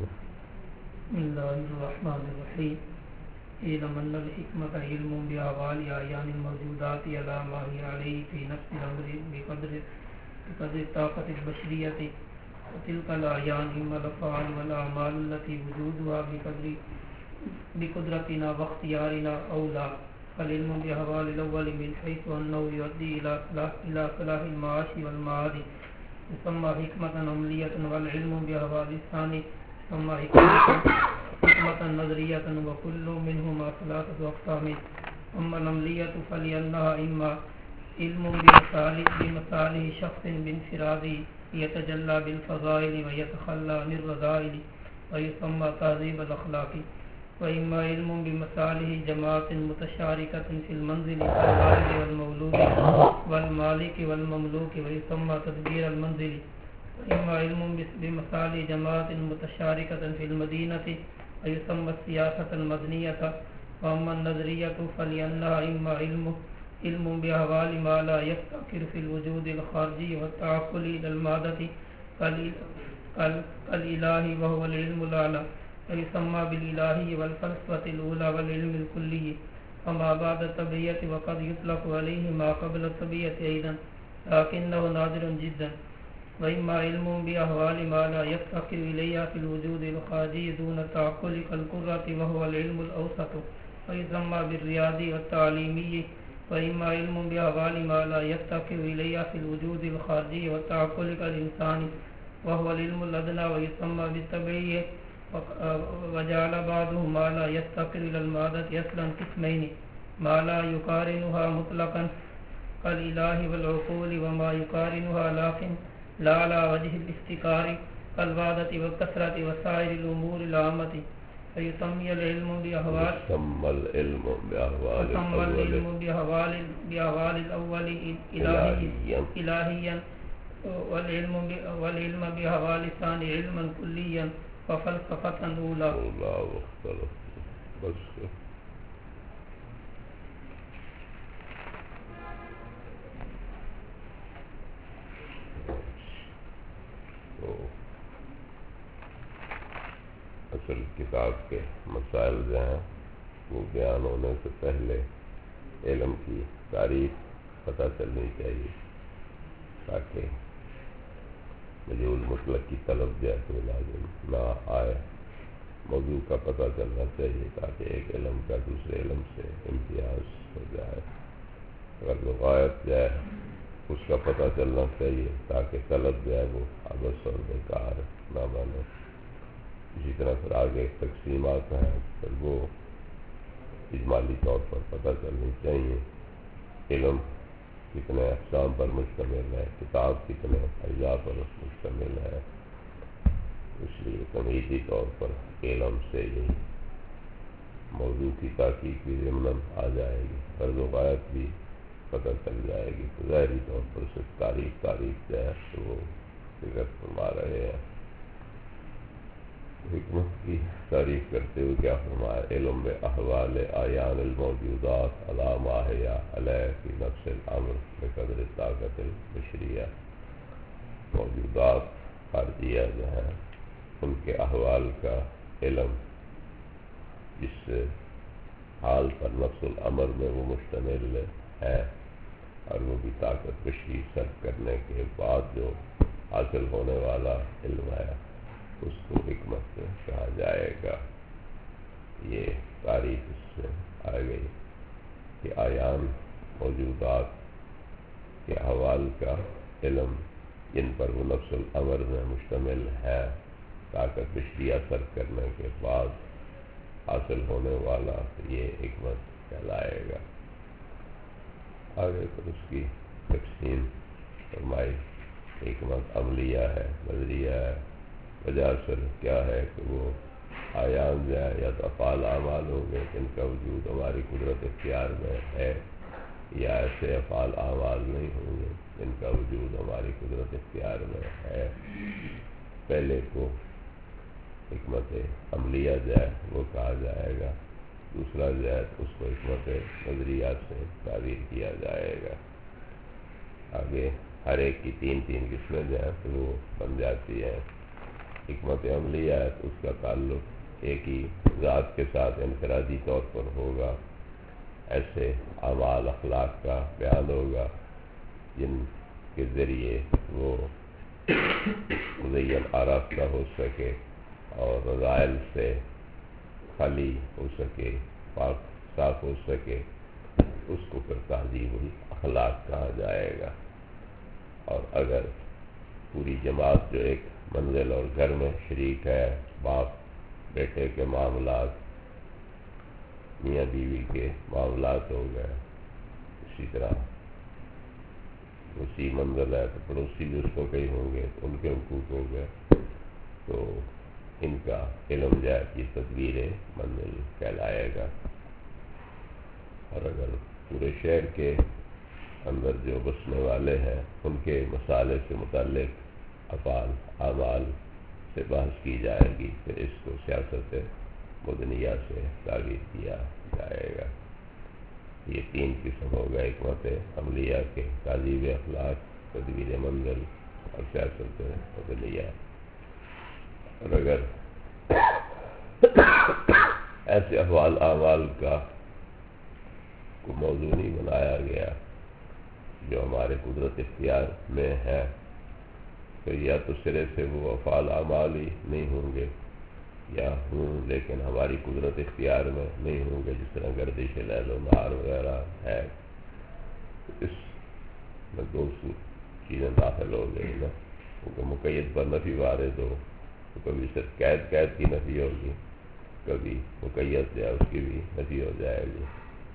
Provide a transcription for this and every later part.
بسم اللہ الرحمن الرحیم اعلم ان الحکمت علم بأحوال اعیان الموجودات علی ما هی علیہ فی نفس الامر بقدر طاقت البشریت وتلك الاعیان اما الافعال والاعمال التي وجودها بقدرتنا واختیارنا اولا فالعلم بأحوال الاول من حيث انه يؤدي الى صلاح المعاش والمعاد يسمى حکمت عملیۃ والعلم بأحوال الثانی يسمى حکمت نظریۃ وكل منهما ثلاثة اقسام اما العملیۃ فلأنها اما علم بمصالح شخص بانفراده يتجلى بالفضائل ويتخلى عن الرذائل ويسمى تهذيب الاخلاق وإما علم بمصالح جماعة متشاركة في المنزل كالوالد والمولود والمالك والمملوك ويسمى تدبير المنزل وإما علم بمصالح جماعة متشاركة في المدينة ويسمى السياسة المدنية وأما النظرية فلأنها إما علم بأحوال ما لا يفتكر في الوجود الخارجي والتعقل إلى المادة كالإله وهو العلم الأعلى ويسمى بالإلهي والفلسفة الأولى والعلم الكلي وما بعد الطبيعة وقد يطلق عليه ما قبل الطبيعة أيضا لكنه نادر جدا وإما علم بأحوال ما لا يفتقر إليها في الوجود الخارجي دون تعقل كالقرة وهو العلم الأوسط ويسمى بالرياضي والتعليمي وإما علم بأحوال ما لا يفتقر إليها في الوجود الخارجي والتعقل كالإنسان وهو العلم الأدنى ويسمى بالطبيعي وجعل بعضهم ما لا يفتقر إلى المادة أصلا قسمين ما لا يقارنها مطلقا كالإله والعقول وما يقارنها لكن لا على وجه الافتقار كالوادة والكثرة وسائر الأمور العامة فيسمى العلم بأحوال الأول إلهيا والعلم بأحوال الثاني علما كليا وفلسفة أولى بس اصل کتاب کے مسائل جو ہیں وہ بیان ہونے سے پہلے علم کی تعریف پتہ چلنی چاہیے تاکہ مجہول مطلق کی طلب جو ہے تو لازم نہ آئے موضوع کا پتہ چلنا چاہیے تاکہ ایک علم کا دوسرے علم سے امتیاز ہو جائے اگر غایت جو ہے اس کا پتہ چلنا چاہیے تاکہ طلب جو ہے وہ عبث اور بیکار نہ بنے اسی طرح پھر آگے تقسیمات ہیں پھر وہ اجمالی طور پر پتہ چلنی چاہیے علم کتنے اقسام پر مشتمل ہے کتاب کتنے اجزاء پر مشتمل ہے اس لیے تمہیدی طور پر علم سے ہی موضوع کی تحقیق بھی ضمن آ جائے گی فرض و غایت بھی پتہ چل جائے گی تو ظاہری طور پر صرف تاریخ جو ہے تو وہ ذکر فرما رہے ہیں حکمت کی تعریف کرتے ہوئے کیا فرمایا علم بأحوال اعیان الموجودات علی ما ہی علیہ فی نفس الامر بقدر طاقت البشریہ موجودات خارجیہ جو ہیں ان کے احوال کا علم جس سے حال پر نفس الامر میں وہ مشتمل ہے اور وہ بھی طاقت بشری صرف کرنے کے بعد جو حاصل ہونے والا علم ہے اس کو حکمت کہا جائے گا یہ تعریف اس سے آ گئی کہ اعیان موجودات کے احوال کا علم جن پر وہ نفس الامر میں مشتمل ہے طاقت بشریہ صرف کرنے کے بعد حاصل ہونے والا یہ حکمت کہلائے گا آگے پھر اس کی تقسیم فرمائی حکمت عملیہ ہے نظریہ ہے وجہ اصل کیا ہے کہ وہ اعیان جو ہے یا تو افعال اعمال ہوں گے جن کا وجود ہماری قدرت اختیار میں ہے یا ایسے افعال اعمال نہیں ہوں گے جن کا وجود ہماری قدرت اختیار میں ہے پہلے کو حکمت عملیہ جو ہے وہ کہا جائے گا دوسرا جو ہے اس کو حکمت نظریہ سے تعبیر کیا جائے گا آگے ہر ایک کی تین قسمیں جو ہیں تو وہ بن جاتی ہیں حکمت عملیہ ہے تو اس کا تعلق ایک ہی ذات کے ساتھ انفرادی طور پر ہوگا، ایسے اعمال اخلاق کا بیان ہوگا جن کے ذریعے وہ مزین آراستہ ہو سکے اور رذائل سے خالی ہو سکے، پاک صاف ہو سکے، اس کو پھر تہذیب الاخلاق کہا جائے گا۔ اور اگر پوری جماعت جو ایک منزل اور گھر میں شریک ہے، باپ بیٹے کے معاملات، میاں بیوی کے معاملات ہو گئے، اسی طرح اسی منزل ہے تو پڑوسی بھی اس کو کئی ہوں گے تو ان کے حقوق ہو گئے، تو ان کا علم جو ہے یہ تدبیر منزل کہلائے گا۔ اور اگر پورے شہر کے اندر جو بسنے والے ہیں ان کے مسائل سے متعلق افعال اعمال سے بحث کی جائے گی، پھر اس کو سیاست مدنیہ سے تعبیر کیا جائے گا۔ یہ تین قسم ہو گئے حکمت عملیہ کے، تہذیب اخلاق، تدبیر منزل اور سیاست مدنیہ۔ اور اگر ایسے افعال اعمال کا کو موضوع نہیں بنایا گیا جو ہمارے قدرت اختیار میں ہے، تو یا تو سرے سے وہ افعال اعمال ہی نہیں ہوں گے، یا ہوں لیکن ہماری قدرت اختیار میں نہیں ہوں گے، جس طرح گردش لیل و نہار وغیرہ ہے۔ اس میں دو چیزیں داخل ہو گئی نا، کیونکہ مقید پر نفی وارد ہو تو کبھی صرف قید کی نفی ہوگی، کبھی مقید یا اس کی بھی نفی ہو جائے گی۔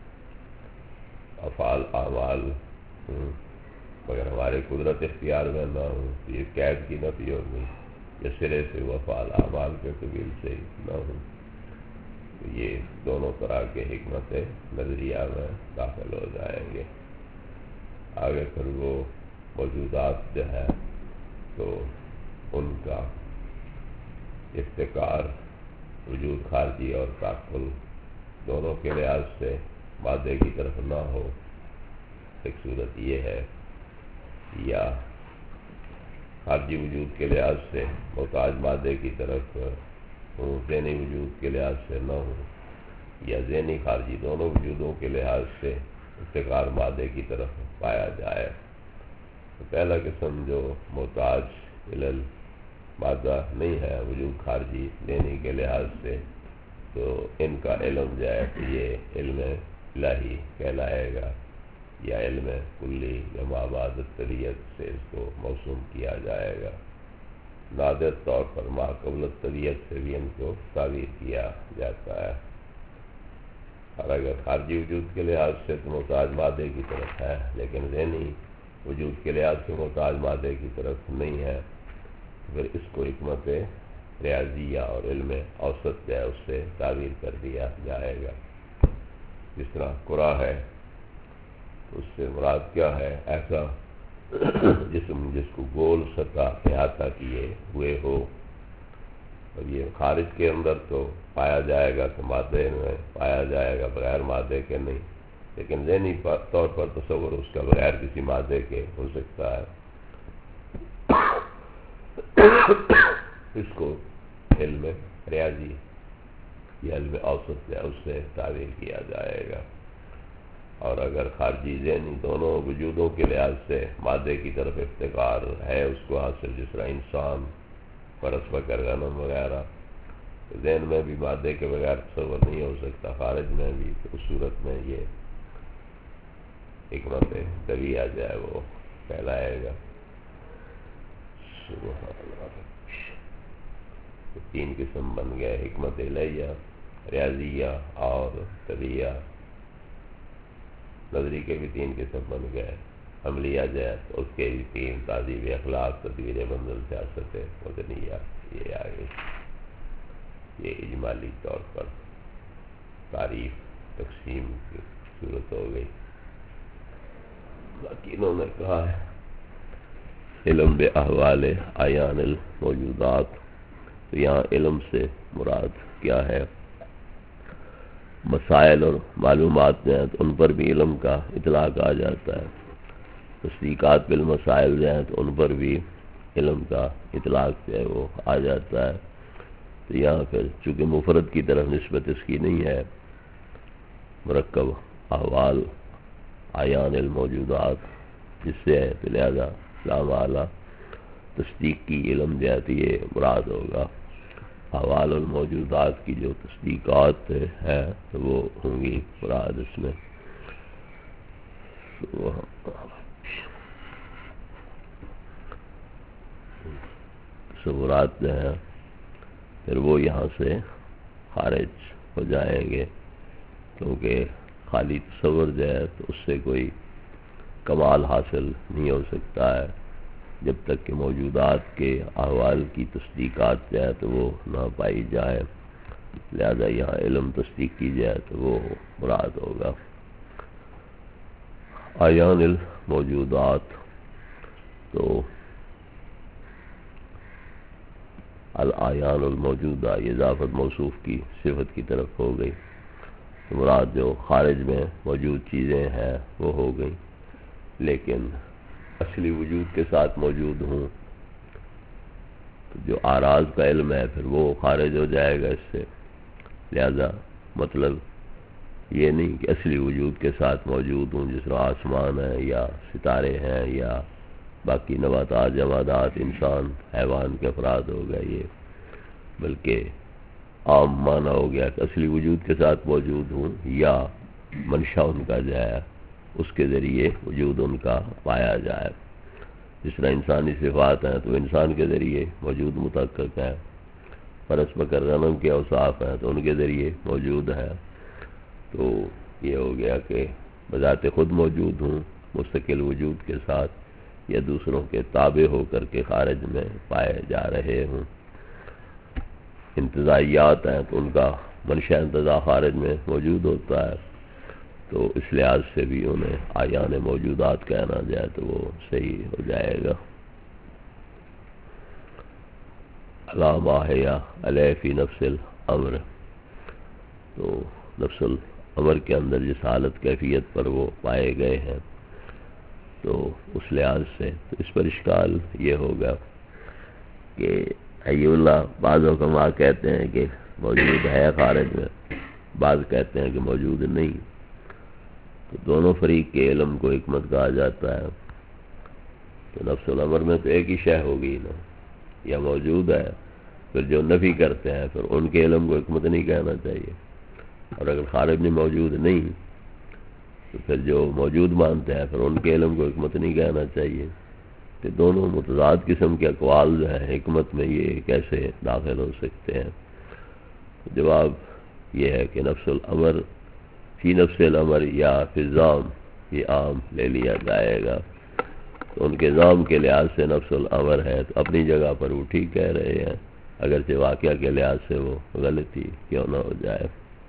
افعال اعمال مگر ہمارے قدرت اختیار میں نہ ہوں تو یہ قید کی نفی ہوگی، یا سرے سے وہ افعال اعمال کے قبیل سے ہی نہ ہوں، تو یہ دونوں طرح کے حکمت نظریہ میں داخل ہو جائیں گے۔ آگے پھر وہ موجودات جو ہے تو ان کا افتقار وجود خارجی اور تعقل دونوں کے لحاظ سے مادے کی طرف نہ ہو، ایک صورت یہ ہے، یا خارجی وجود کے لحاظ سے محتاج مادے کی طرف ہوں، ذہنی وجود کے لحاظ سے نہ ہوں، یا ذہنی خارجی دونوں وجودوں کے لحاظ سے افتقار مادے کی طرف پایا جائے۔ تو پہلا قسم جو محتاج علل مادہ نہیں ہے، وجود خارجی ذہنی کے لحاظ سے، تو ان کا علم جو ہے کہ یہ علم الہی کہلائے گا، یا علم کلی یا مابعد الطبیعت سے اس کو موسوم کیا جائے گا۔ نادر طور پر ما قبل الطبیعت سے بھی ان کو تعبیر کیا جاتا ہے۔ اور اگر خارجی وجود کے لحاظ سے تو محتاج مادے کی طرف ہے، لیکن ذہنی وجود کے لحاظ سے محتاج مادے کی طرف نہیں ہے، پھر اس کو حکمت ریاضیہ اور علم اوسط جو ہے اس سے تعبیر کر دیا جائے گا۔ جس طرح قرآ ہے، اس سے مراد کیا ہے؟ ایسا جسم جس کو گول سطح احاطہ کیے ہوئے ہو۔ اور یہ خارج کے اندر تو پایا جائے گا کہ مادے میں پایا جائے گا، بغیر مادے کے نہیں، لیکن ذہنی طور پر تصور اس کا بغیر کسی مادے کے ہو سکتا ہے۔ اس کو علم ریاضی یا علم اوسط ہے اس سے تعبیر کیا جائے گا۔ اور اگر خارجی ذہنی دونوں وجودوں کے لحاظ سے مادے کی طرف افتقار ہے اس کو حاصل، جس طرح انسان، فرس بکر غنم وغیرہ، ذہن میں بھی مادے کے بغیر تصور نہیں ہو سکتا، خارج میں بھی، تو اس صورت میں یہ حکمت طبیعہ جو ہے وہ کہلائے گا۔ سبحان اللہ۔ تو تین قسم بن گئے، حکمت الہیہ، ریاضیہ اور طبیعہ۔ نظری کے بھی تین قسم بن گئے، عملیہ جو ہے تو اس کے بھی تین، تہذیب اخلاق، تدبیر منزل، سیاست مدنیہ، یہ آگے یہ اجمالی طور پر تعریف تقسیم کی صورت ہو گئی۔ باقی انہوں نے کہا ہے علم باحوال اعیان الموجودات، تو یہاں علم سے مراد کیا ہے؟ مسائل اور معلومات میں ہیں تو ان پر بھی علم کا اطلاق آ جاتا ہے، تصدیقات بالمسائل جو ہیں تو ان پر بھی علم کا اطلاق جو ہے وہ آ جاتا ہے. تو یہاں پھر چونکہ مفرد کی طرف نسبت اس کی نہیں ہے، مرکب احوال اعیان الموجودات جس سے ہے، تو لہذا لام اعلیٰ تصدیق کی علم جو ہے تو یہ مراد ہوگا. احوال الموجودات کی جو تصدیقات ہے تو وہ ہوں گی مراد اس میں. تصورات جو ہیں پھر وہ یہاں سے خارج ہو جائیں گے، کیونکہ خالی تصور جو ہے تو اس سے کوئی کمال حاصل نہیں ہو سکتا ہے جب تک کہ موجودات کے احوال کی تصدیقات جو ہے تو وہ نہ پائی جائے. لہذا یہاں علم تصدیق کی جائے تو وہ مراد ہوگا. اعیان الموجودات، تو الاعیان الموجودہ یہ اضافت موصوف کی صفت کی طرف ہو گئی، تو مراد جو خارج میں موجود چیزیں ہیں وہ ہو گئیں. لیکن اصلی وجود کے ساتھ موجود ہوں تو جو آراز کا علم ہے پھر وہ خارج ہو جائے گا اس سے. لہذا مطلب یہ نہیں کہ اصلی وجود کے ساتھ موجود ہوں، جس طرح آسمان ہے یا ستارے ہیں یا باقی نباتات، جمادات، انسان، حیوان کے افراد ہو گئے یہ، بلکہ عام معنی ہو گیا کہ اصلی وجود کے ساتھ موجود ہوں یا منشا ان کا جو ہے اس کے ذریعے وجود ان کا پایا جائے. جس طرح انسانی صفات ہیں تو انسان کے ذریعے موجود متحقق ہے، فرس بکر غنم کے اوصاف ہیں تو ان کے ذریعے موجود ہے. تو یہ ہو گیا کہ بذات خود موجود ہوں مستقل وجود کے ساتھ، یا دوسروں کے تابع ہو کر کے خارج میں پائے جا رہے ہوں. انتزاعیات ہیں تو ان کا منشا انتزاع خارج میں موجود ہوتا ہے، تو اس لحاظ سے بھی انہیں اعیان موجودات کہنا جائے تو وہ صحیح ہو جائے گا. علامہ یا علیہ فی نفس الامر، تو نفس الامر کے اندر جس حالت کیفیت پر وہ پائے گئے ہیں تو اس لحاظ سے تو اس پر اشکال یہ ہوگا کہ حی اللہ بعض حکماء کہتے ہیں کہ موجود ہے خارج میں، بعض کہتے ہیں کہ موجود نہیں. تو دونوں فریق کے علم کو حکمت کہا جاتا ہے. تو نفس الامر میں تو ایک ہی شے ہوگی نا، یا موجود ہے. پھر جو نفی کرتے ہیں پھر ان کے علم کو حکمت نہیں کہنا چاہیے، اور اگر خارج میں موجود نہیں تو پھر جو موجود مانتے ہیں پھر ان کے علم کو حکمت نہیں کہنا چاہیے. کہ دونوں متضاد قسم کے اقوال جو ہیں حکمت میں یہ کیسے داخل ہو سکتے ہیں؟ جواب یہ ہے کہ نفس الامر فی نفس الامر یا فی الزام یہ عام لے لیا جائے گا. تو ان کے ذام کے لحاظ سے نفس الامر ہے تو اپنی جگہ پر وہ ٹھیک کہہ رہے ہیں، اگرچہ واقعہ کے لحاظ سے وہ غلطی کیوں نہ ہو جائے.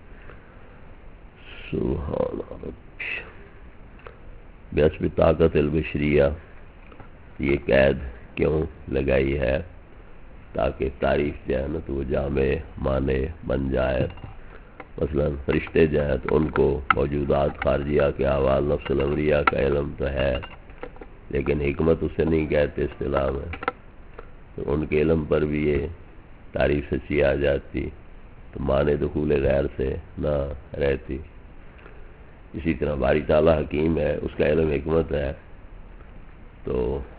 سبحان رب بحسب طاقت البشریہ، یہ قید کیوں لگائی ہے؟ تاکہ تعریف جو ہے نا تو وہ جامع معنی بن جائے. مثلا فرشتے جو ہیں تو ان کو موجودات خارجیہ کے احوال نفس الامریہ کا علم تو ہے، لیکن حکمت اسے نہیں کہتے اصطلاح میں. تو ان کے علم پر بھی یہ تعریف سچی آ جاتی تو معنی دخول غیر سے نہ رہتی. اسی طرح باری تعالیٰ حکیم ہے، اس کا علم حکمت ہے، تو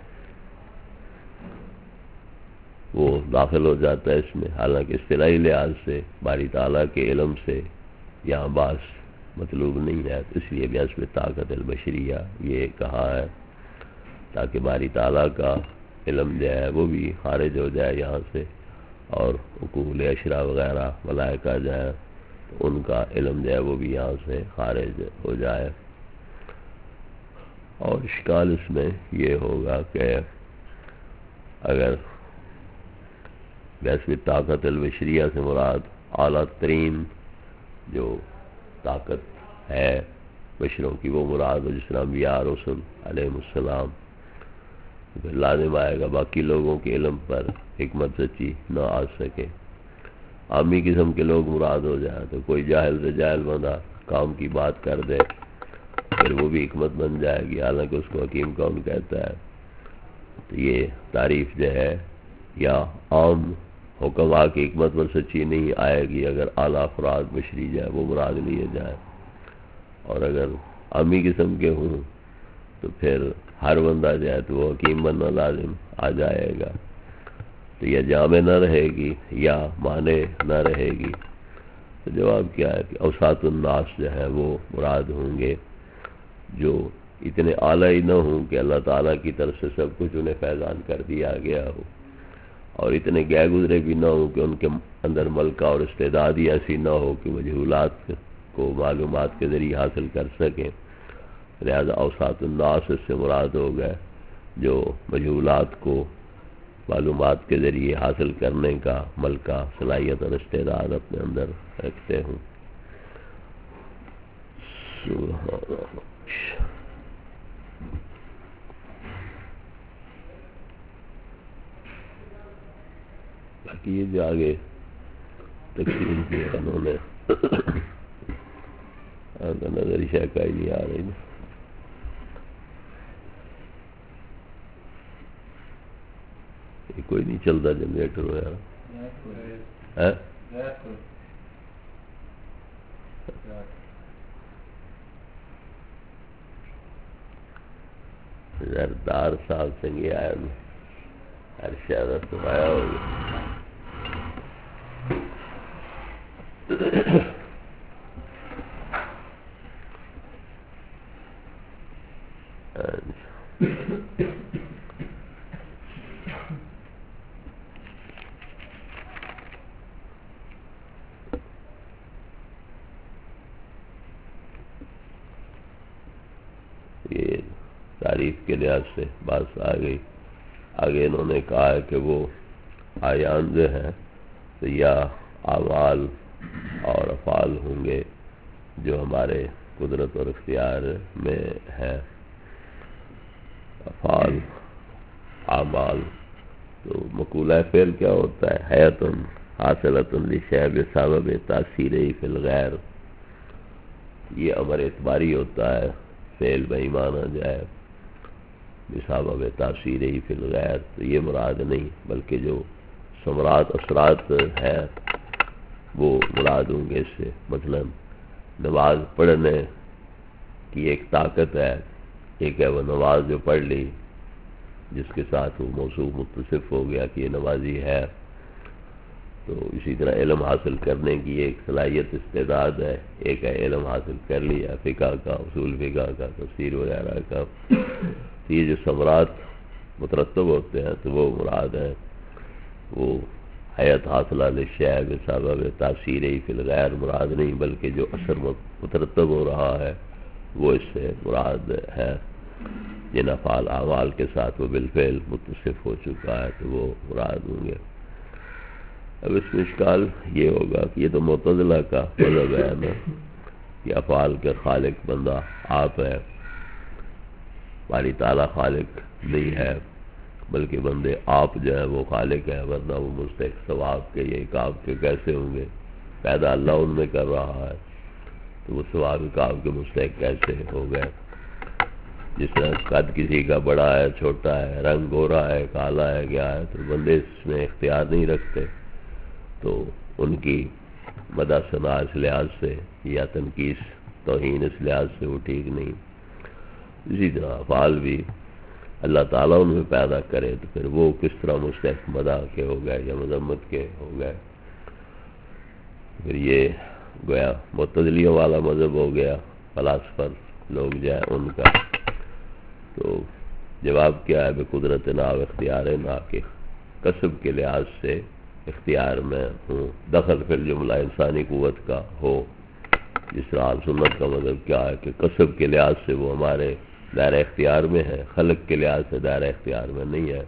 وہ داخل ہو جاتا ہے اس میں. حالانکہ اصطلاحی لحاظ سے باری تعالیٰ کے علم سے یہاں باس مطلوب نہیں ہے، اس لیے بحسب طاقت البشریہ یہ کہا ہے تاکہ باری تعالیٰ کا علم جو ہے وہ بھی خارج ہو جائے یہاں سے، اور عقول اشرا وغیرہ ملائکہ جو ہے ان کا علم جو ہے وہ بھی یہاں سے خارج ہو جائے. اور اشکال اس میں یہ ہوگا کہ اگر بحسب طاقت البشریہ سے مراد اعلیٰ ترین جو طاقت ہے بشروں کی وہ مراد ہو، جس طرح انبیاء رسول علیہ السلام، پھر لازم آئے گا باقی لوگوں کے علم پر حکمت سچی نہ آ سکے. عامی قسم کے لوگ مراد ہو جائیں تو کوئی جاہل سے جاہل بندہ کام کی بات کر دے پھر وہ بھی حکمت بن جائے گی، حالانکہ اس کو حکیم کون کہتا ہے. تو یہ تعریف جو ہے یا عام حکم کی حکمت پر سچی نہیں آئے گی اگر اعلیٰ افراد بشری جائے وہ مراد لیے جائے، اور اگر عامی قسم کے ہوں تو پھر ہر بندہ جائے تو وہ حکیم بننا لازم آ جائے گا، تو یا جامع نہ رہے گی یا معنی نہ رہے گی۔ تو جواب کیا ہے کہ اوساط الناس جو ہے وہ مراد ہوں گے جو اتنے اعلیٰ ہی نہ ہوں کہ اللہ تعالیٰ کی طرف سے سب کچھ انہیں فیضان کر دیا گیا ہو، اور اتنے گئے گزرے بھی نہ ہوں کہ ان کے اندر ملکہ اور استعداد ہی ایسی نہ ہو کہ مجہولات کو معلومات کے ذریعے حاصل کر سکیں۔ لہذا اوساط الناس اس سے مراد ہو گئے جو مجہولات کو معلومات کے ذریعے حاصل کرنے کا ملکہ، صلاحیت اور استعداد اپنے اندر رکھتے ہوں۔ باقی یہ جو آگے تقسیم کیا انہوں نے نظر شیکہ ہی نہیں آ رہی نا، یہ کوئی نہیں چلتا جنریٹر ہو یار، زردار صاحب سنگی آیا نا، ہر شہر سمایا ہوگا۔ یہ تعریف کے لحاظ سے بات آ گئی۔ آگے انہوں نے کہا ہے کہ وہ آیان جو ہیں تو یا اعمال اور افعال ہوں گے جو ہمارے قدرت اور اختیار میں ہیں۔ افعال، اعمال، تو مقولہ فعل کیا ہوتا ہے؟ حیات حاصلۃ لشیء بسبب تاثیرہ فی الغیر، یہ امر اعتباری ہوتا ہے، فعل بہی مانا جائے بسبب تاثیرہ فی الغیر، تو یہ مراد نہیں بلکہ جو ثمرات اثرات ہیں وہ مراد ہوں گے اس سے۔ مثلا نماز پڑھنے کی ایک طاقت ہے، ایک ہے وہ نماز جو پڑھ لی جس کے ساتھ وہ موصوف متصف ہو گیا کہ یہ نمازی ہے، تو اسی طرح علم حاصل کرنے کی ایک صلاحیت استعداد ہے، ایک ہے علم حاصل کر لیا فقہ کا، اصول فقہ کا، تفسیر وغیرہ کا، تو یہ جو ثمرات مترتب ہوتے ہیں تو وہ مراد ہے، وہ حیات حاصلہ للشیء بسبب تاثیر فی الغیر مراد نہیں بلکہ جو اثر مترتب ہو رہا ہے وہ اس سے مراد ہے۔ جن افعال اعمال کے ساتھ وہ بالفعل متصف ہو چکا ہے تو وہ مراد ہوں گے۔ اب اس میں اشکال یہ ہوگا کہ یہ تو معتزلہ کا مذہب ہے نا کہ افعال کے خالق بندہ آپ ہے، باری تعالیٰ خالق نہیں ہے بلکہ بندے آپ جو ہے وہ خالق ہے، ورنہ وہ مستحق ثواب کے یہ کام کے کیسے ہوں گے؟ پیدا اللہ ان میں کر رہا ہے تو وہ ثواب کام کے مستحق کیسے ہو گئے؟ جس طرح قد کسی کا بڑا ہے، چھوٹا ہے، رنگ گورا ہے، کالا ہے، کیا ہے، تو بندے اس میں اختیار نہیں رکھتے، تو ان کی مدح ثنا اس لحاظ سے یا تنقیص توہین اس لحاظ سے وہ ٹھیک نہیں۔ اسی طرح افعال بھی اللہ تعالیٰ ان میں پیدا کرے تو پھر وہ کس طرح مستحق مدح کے ہو گئے یا مذمت کے ہو گئے؟ پھر یہ گویا معتزلیوں والا مذہب ہو گیا، فلاسفر لوگ جو ہے ان کا۔ تو جواب کیا ہے؟ بقدرت نا و اختیار نا، کہ کسب کے لحاظ سے اختیار میں ہوں، دخل فی الجملہ انسانی قوت کا ہو، جس طرح اہل سنت کا مذہب کیا ہے کہ کسب کے لحاظ سے وہ ہمارے دائرہ اختیار میں ہے، خلق کے لحاظ سے دائرہ اختیار میں نہیں ہے،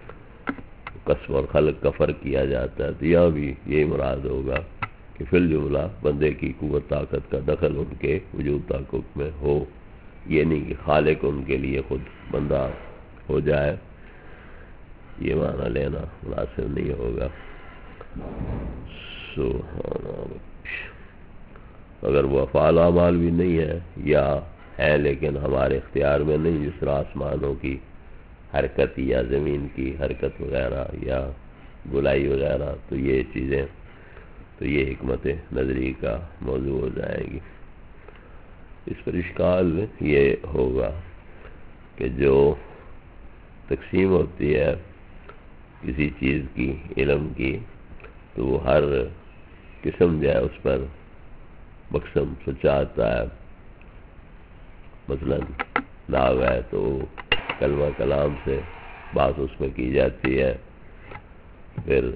کسب اور خلق کا فرق کیا جاتا ہے۔ تو یہاں بھی یہی مراد ہوگا کہ فی الجملہ بندے کی قوت طاقت کا دخل ان کے وجود تحقق میں ہو، یہ نہیں کہ خالق ان کے لیے خود بندہ ہو جائے، یہ معنی لینا مناسب نہیں ہوگا۔ اگر وہ افعال اعمال بھی نہیں ہے یا ہے لیکن ہمارے اختیار میں نہیں، جس طرح آسمانوں کی حرکت یا زمین کی حرکت وغیرہ یا گولائی وغیرہ، تو یہ چیزیں تو یہ حکمت نظری کا موضوع ہو جائے گی۔ اس پر اشکال یہ ہوگا کہ جو تقسیم ہوتی ہے کسی چیز کی علم کی، تو وہ ہر قسم جو ہے اس پر مقسم سچا آتا ہے۔ مثلا نحو ہے تو کلمہ کلام سے بات اس میں کی جاتی ہے، پھر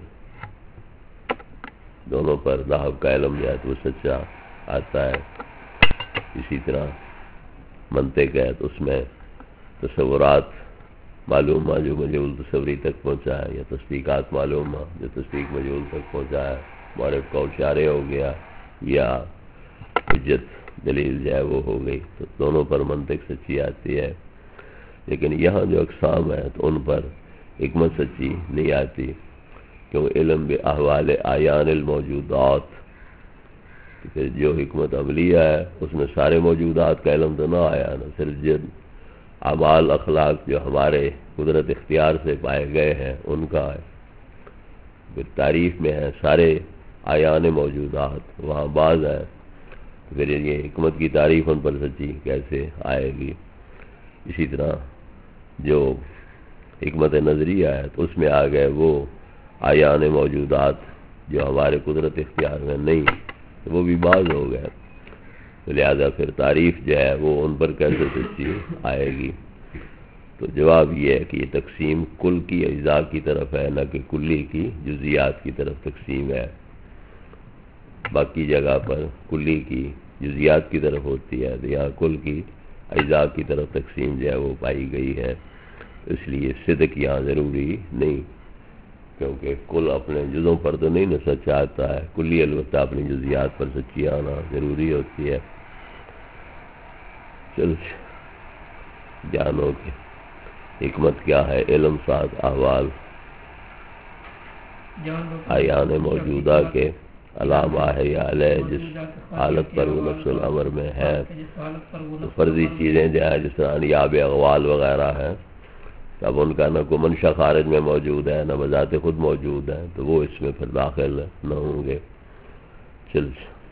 دونوں پر نحو کا علم جو ہے تو وہ سچا آتا ہے۔ اسی طرح منطق ہے تو اس میں تصورات معلومہ جو مجہول تصوری تک پہنچا ہے، یا تصدیقات معلومہ جو تصدیق مجہول تک پہنچا ہے، معرف قول شارع ہو گیا، یا حجت دلیل جو ہے وہ ہو گئی، تو دونوں پر منطق سچی آتی ہے۔ لیکن یہاں جو اقسام ہیں تو ان پر حکمت سچی نہیں آتی، کیوں علم باحوال اعیان الموجودات، پھر جو حکمت عملیہ ہے اس میں سارے موجودات کا علم تو نہ آیا، نہ صرف جن اعمال اخلاق جو ہمارے قدرت اختیار سے پائے گئے ہیں ان کا ہے، پھر تعریف میں ہے سارے اعیان موجودات، وہاں بعض ہے، پھر یہ حکمت کی تعریف ان پر سچی کیسے آئے گی؟ اسی طرح جو حکمت نظریہ ہے تو اس میں آ گئے وہ اعیان موجودات جو ہمارے قدرت اختیار میں نہیں، تو وہ بھی بعض ہو گئے، تو لہذا پھر تعریف جو ہے وہ ان پر کیسے سچی آئے گی؟ تو جواب یہ ہے کہ یہ تقسیم کل کی اجزاء کی طرف ہے، نہ کہ کلی کی جزیات کی طرف تقسیم ہے۔ باقی جگہ پر کلی کی جزیات کی طرف ہوتی ہے، تو یہاں کل کی اجزاء کی طرف تقسیم جو ہے وہ پائی گئی ہے۔ اس لیے صدق یہاں ضروری نہیں، کیونکہ کل اپنے جزوں پر تو نہیں نہ سچ آتا ہے، کلی البتہ اپنی جزیات پر سچی آنا ضروری ہوتی ہے۔ چلو جانو کہ حکمت کیا ہے، علم ساتھ احوال اعیان موجودہ کے علامہ ہے یا علیہ جس حالت پر وہ نفس الامر میں ہے، تو فرضی چیزیں جو ہیں جس طرح انیاب اغوال وغیرہ ہیں، اب ان کا نہ کوئی منشا خارج میں موجود ہے، نہ بذات خود موجود ہے، تو وہ اس میں پھر داخل نہ ہوں گے۔ چل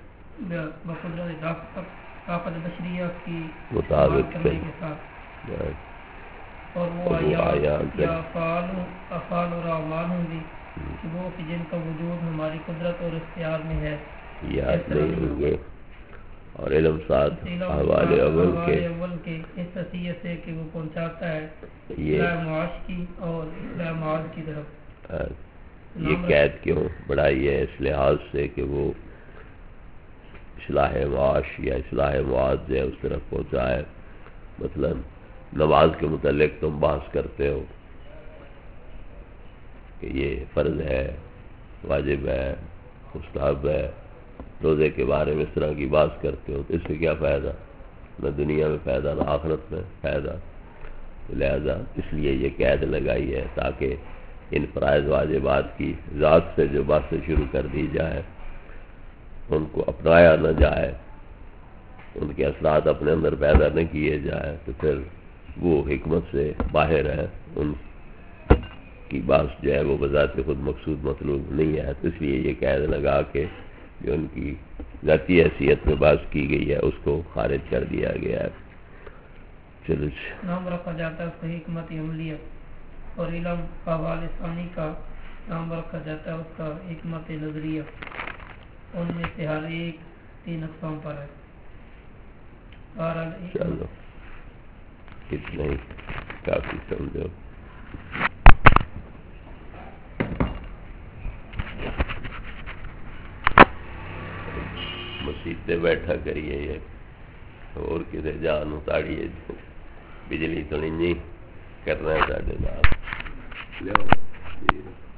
طاقت بشریہ کی مطابق کرنے کے ساتھ، اور وہ آیات یا افعال اور اعمال ہوں گی کہ وہ کہ جن کا وجود ہماری قدرت اور اختیار میں ہے، یاد نہیں ہوں گے، اور علم ساتھ احوال اول کے اس حیثیت سے کہ وہ پہنچاتا ہے یہ اصلاح معاش کی اور اصلاح معاد کی طرف۔ یہ قید کیوں بڑھائی ہے؟ اس لحاظ سے کہ وہ اصلاح معاش یا اصلاح معاد جو ہے اس طرف پہنچا ہے۔ مثلا نماز کے متعلق تم بحث کرتے ہو کہ یہ فرض ہے، واجب ہے، مستحب ہے، روزے کے بارے میں اس طرح کی بات کرتے ہو، تو اس سے کیا فائدہ؟ نہ دنیا میں فائدہ نہ آخرت میں فائدہ۔ لہذا اس لیے یہ قید لگائی ہے تاکہ ان فرائض واجبات کی ذات سے جو باتیں شروع کر دی جائے ان کو اپنایا نہ جائے، ان کے اثرات اپنے اندر پیدا نہ کیے جائے، تو پھر وہ حکمت سے باہر ہے، ان کی بات جو ہے وہ بذات خود مقصود مطلوب نہیں ہے۔ تو اس لیے یہ قید لگا کے جو ان کی ذاتی حیثیت میں بات کی گئی ہے اس کو خارج کر دیا گیا ہے۔ چلو نام رکھا جاتا ہے اس کو حکمت عملیہ، اور علم احوال ثانی کا نام رکھا جاتا ہے اس کا حکمت نظریہ۔ ان میں سے ہر ایک 3 اقسام پر ہے۔ چلو اتنا ہی کافی سمجھو۔ مسیح بیٹھا کریے، یہ اور کدھر جان اتاڑیے، بجلی تو نہیں کرنا ہے ساڑھے نال۔